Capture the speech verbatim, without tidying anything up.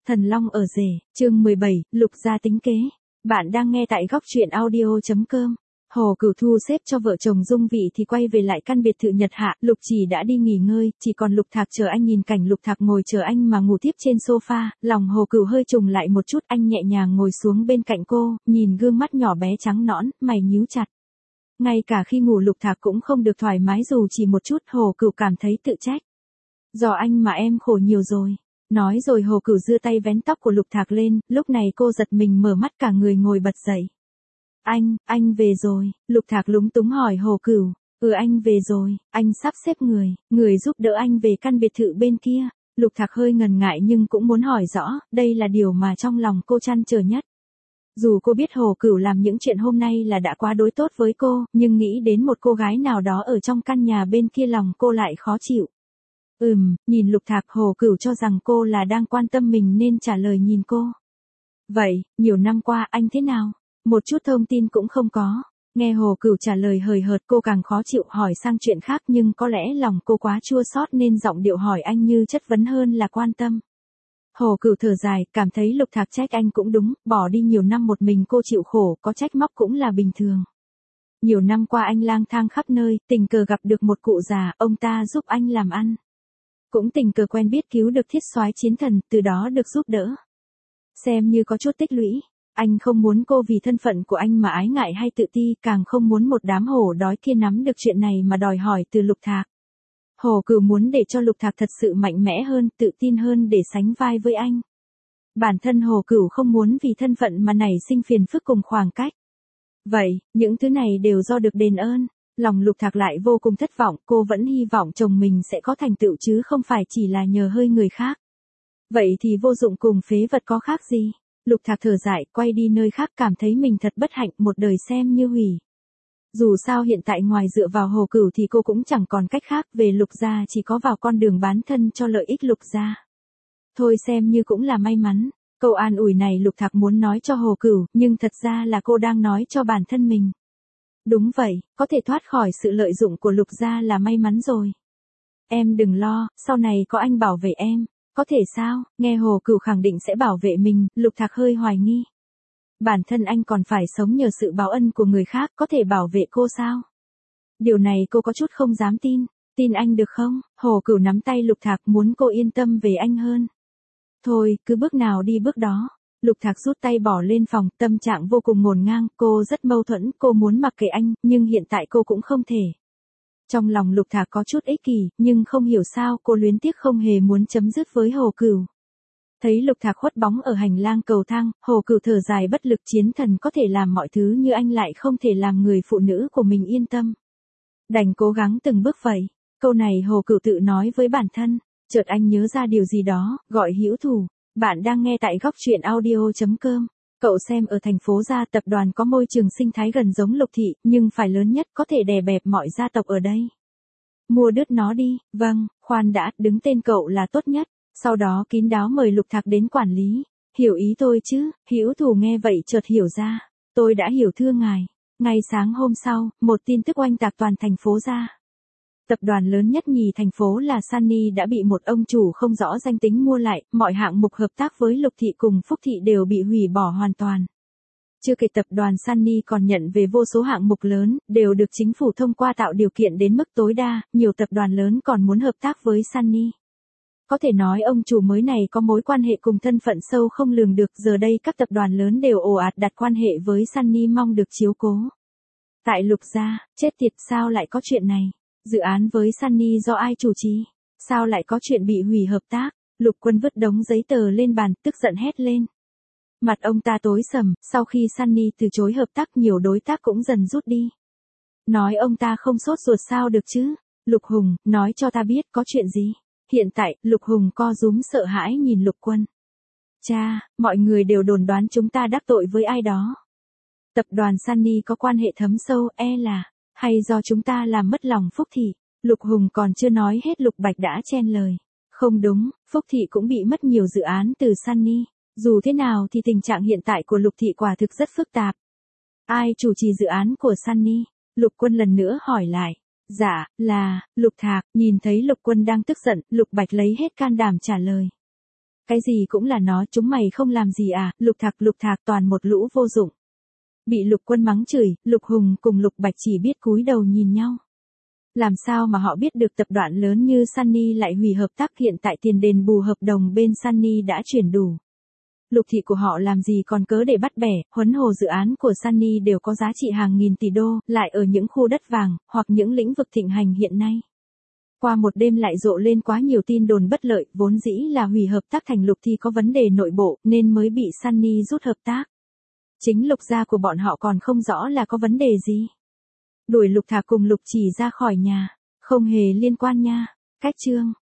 Thần Long ở rể, chương mười bảy, Lục gia tính kế. Bạn đang nghe tại góc truyện audio chấm com. Hồ Cửu thu xếp cho vợ chồng dung vị thì quay về lại căn biệt thự Nhật Hạ, Lục Chỉ đã đi nghỉ ngơi, chỉ còn Lục Thạc chờ anh. Nhìn cảnh Lục Thạc ngồi chờ anh mà ngủ tiếp trên sofa, lòng Hồ Cửu hơi trùng lại một chút. Anh nhẹ nhàng ngồi xuống bên cạnh cô, nhìn gương mắt nhỏ bé trắng nõn, mày nhíu chặt. Ngay cả khi ngủ Lục Thạc cũng không được thoải mái dù chỉ một chút. Hồ Cửu cảm thấy tự trách. Do anh mà em khổ nhiều rồi. Nói rồi Hồ Cửu giơ tay vén tóc của Lục Thạc lên, lúc này cô giật mình mở mắt cả người ngồi bật dậy. Anh, anh về rồi, Lục Thạc lúng túng hỏi Hồ Cửu. Ừ anh về rồi, anh sắp xếp người, người giúp đỡ anh về căn biệt thự bên kia. Lục Thạc hơi ngần ngại nhưng cũng muốn hỏi rõ, đây là điều mà trong lòng cô trăn trở nhất. Dù cô biết Hồ Cửu làm những chuyện hôm nay là đã quá đối tốt với cô, nhưng nghĩ đến một cô gái nào đó ở trong căn nhà bên kia lòng cô lại khó chịu. Ừm, nhìn Lục Thạc, Hồ Cửu cho rằng cô là đang quan tâm mình nên trả lời nhìn cô. Vậy, nhiều năm qua anh thế nào? Một chút thông tin cũng không có. Nghe Hồ Cửu trả lời hời hợt cô càng khó chịu, hỏi sang chuyện khác nhưng có lẽ lòng cô quá chua xót nên giọng điệu hỏi anh như chất vấn hơn là quan tâm. Hồ Cửu thở dài, cảm thấy Lục Thạc trách anh cũng đúng, bỏ đi nhiều năm một mình cô chịu khổ, có trách móc cũng là bình thường. Nhiều năm qua anh lang thang khắp nơi, tình cờ gặp được một cụ già, ông ta giúp anh làm ăn. Cũng tình cờ quen biết cứu được Thiết Soái Chiến Thần, từ đó được giúp đỡ. Xem như có chút tích lũy, anh không muốn cô vì thân phận của anh mà ái ngại hay tự ti, càng không muốn một đám hổ đói kia nắm được chuyện này mà đòi hỏi từ Lục Thạc. Hồ Cửu muốn để cho Lục Thạc thật sự mạnh mẽ hơn, tự tin hơn để sánh vai với anh. Bản thân Hồ Cửu không muốn vì thân phận mà nảy sinh phiền phức cùng khoảng cách. Vậy, những thứ này đều do được đền ơn. Lòng Lục Thạc lại vô cùng thất vọng, cô vẫn hy vọng chồng mình sẽ có thành tựu chứ không phải chỉ là nhờ hơi người khác. Vậy thì vô dụng cùng phế vật có khác gì? Lục Thạc thở dài, quay đi nơi khác, cảm thấy mình thật bất hạnh, một đời xem như hủy. Dù sao hiện tại ngoài dựa vào Hồ Cửu thì cô cũng chẳng còn cách khác, về Lục gia chỉ có vào con đường bán thân cho lợi ích Lục gia. Thôi xem như cũng là may mắn. Câu an ủi này Lục Thạc muốn nói cho Hồ Cửu, nhưng thật ra là cô đang nói cho bản thân mình. Đúng vậy, có thể thoát khỏi sự lợi dụng của Lục gia là may mắn rồi. Em đừng lo, sau này có anh bảo vệ em. Có thể sao? Nghe Hồ Cửu khẳng định sẽ bảo vệ mình, Lục Thạc hơi hoài nghi. Bản thân anh còn phải sống nhờ sự báo ân của người khác, có thể bảo vệ cô sao? Điều này cô có chút không dám tin. Tin anh được không? Hồ Cửu nắm tay Lục Thạc, muốn cô yên tâm về anh hơn. Thôi, cứ bước nào đi bước đó. Lục Thạc rút tay bỏ lên phòng, tâm trạng vô cùng ngổn ngang, cô rất mâu thuẫn, cô muốn mặc kệ anh, nhưng hiện tại cô cũng không thể. Trong lòng Lục Thạc có chút ích kỷ, nhưng không hiểu sao cô luyến tiếc không hề muốn chấm dứt với Hồ Cửu. Thấy Lục Thạc khuất bóng ở hành lang cầu thang, Hồ Cửu thở dài bất lực, Chiến Thần có thể làm mọi thứ như anh lại không thể làm người phụ nữ của mình yên tâm. Đành cố gắng từng bước vậy. Câu này Hồ Cửu tự nói với bản thân, chợt anh nhớ ra điều gì đó, gọi Hữu Thủ. Bạn đang nghe tại góc truyện audio chấm com. Cậu xem ở thành phố Gia tập đoàn có môi trường sinh thái gần giống Lục thị, nhưng phải lớn nhất, có thể đè bẹp mọi gia tộc ở đây. Mua đứt nó đi. Vâng, khoan đã, đứng tên cậu là tốt nhất. Sau đó kín đáo mời Lục Thạc đến quản lý. Hiểu ý tôi chứ? Hữu Thủ nghe vậy chợt hiểu ra. Tôi đã hiểu thưa ngài. Ngay sáng hôm sau, một tin tức oanh tạc toàn thành phố Gia. Tập đoàn lớn nhất nhì thành phố là Sunny đã bị một ông chủ không rõ danh tính mua lại, mọi hạng mục hợp tác với Lục thị cùng Phúc thị đều bị hủy bỏ hoàn toàn. Chưa kể tập đoàn Sunny còn nhận về vô số hạng mục lớn, đều được chính phủ thông qua tạo điều kiện đến mức tối đa, nhiều tập đoàn lớn còn muốn hợp tác với Sunny. Có thể nói ông chủ mới này có mối quan hệ cùng thân phận sâu không lường được, giờ đây các tập đoàn lớn đều ồ ạt đặt quan hệ với Sunny mong được chiếu cố. Tại Lục gia, chết tiệt, sao lại có chuyện này? Dự án với Sunny do ai chủ trì? Sao lại có chuyện bị hủy hợp tác? Lục Quân vứt đống giấy tờ lên bàn, tức giận hét lên. Mặt ông ta tối sầm, sau khi Sunny từ chối hợp tác nhiều đối tác cũng dần rút đi. Nói ông ta không sốt ruột sao được chứ? Lục Hùng, nói cho ta biết có chuyện gì? Hiện tại, Lục Hùng co rúm sợ hãi nhìn Lục Quân. Cha, mọi người đều đồn đoán chúng ta đắc tội với ai đó. Tập đoàn Sunny có quan hệ thấm sâu, e là, hay do chúng ta làm mất lòng Phúc thị. Lục Hùng còn chưa nói hết Lục Bạch đã chen lời. Không đúng, Phúc thị cũng bị mất nhiều dự án từ Sunny. Dù thế nào thì tình trạng hiện tại của Lục thị quả thực rất phức tạp. Ai chủ trì dự án của Sunny? Lục Quân lần nữa hỏi lại. Dạ, là, Lục Thạc. Nhìn thấy Lục Quân đang tức giận, Lục Bạch lấy hết can đảm trả lời. Cái gì cũng là nó, chúng mày không làm gì à, Lục Thạc Lục Thạc toàn một lũ vô dụng. Bị Lục Quân mắng chửi, Lục Hùng cùng Lục Bạch chỉ biết cúi đầu nhìn nhau. Làm sao mà họ biết được tập đoàn lớn như Sunny lại hủy hợp tác, hiện tại tiền đền bù hợp đồng bên Sunny đã chuyển đủ. Lục thị của họ làm gì còn cớ để bắt bẻ, huấn hồ dự án của Sunny đều có giá trị hàng nghìn tỷ đô, lại ở những khu đất vàng, hoặc những lĩnh vực thịnh hành hiện nay. Qua một đêm lại rộ lên quá nhiều tin đồn bất lợi, vốn dĩ là hủy hợp tác thành Lục thì có vấn đề nội bộ, nên mới bị Sunny rút hợp tác. Chính Lục gia của bọn họ còn không rõ là có vấn đề gì. Đuổi Lục Thạc cùng Lục Chỉ ra khỏi nhà, không hề liên quan nha. Cách chương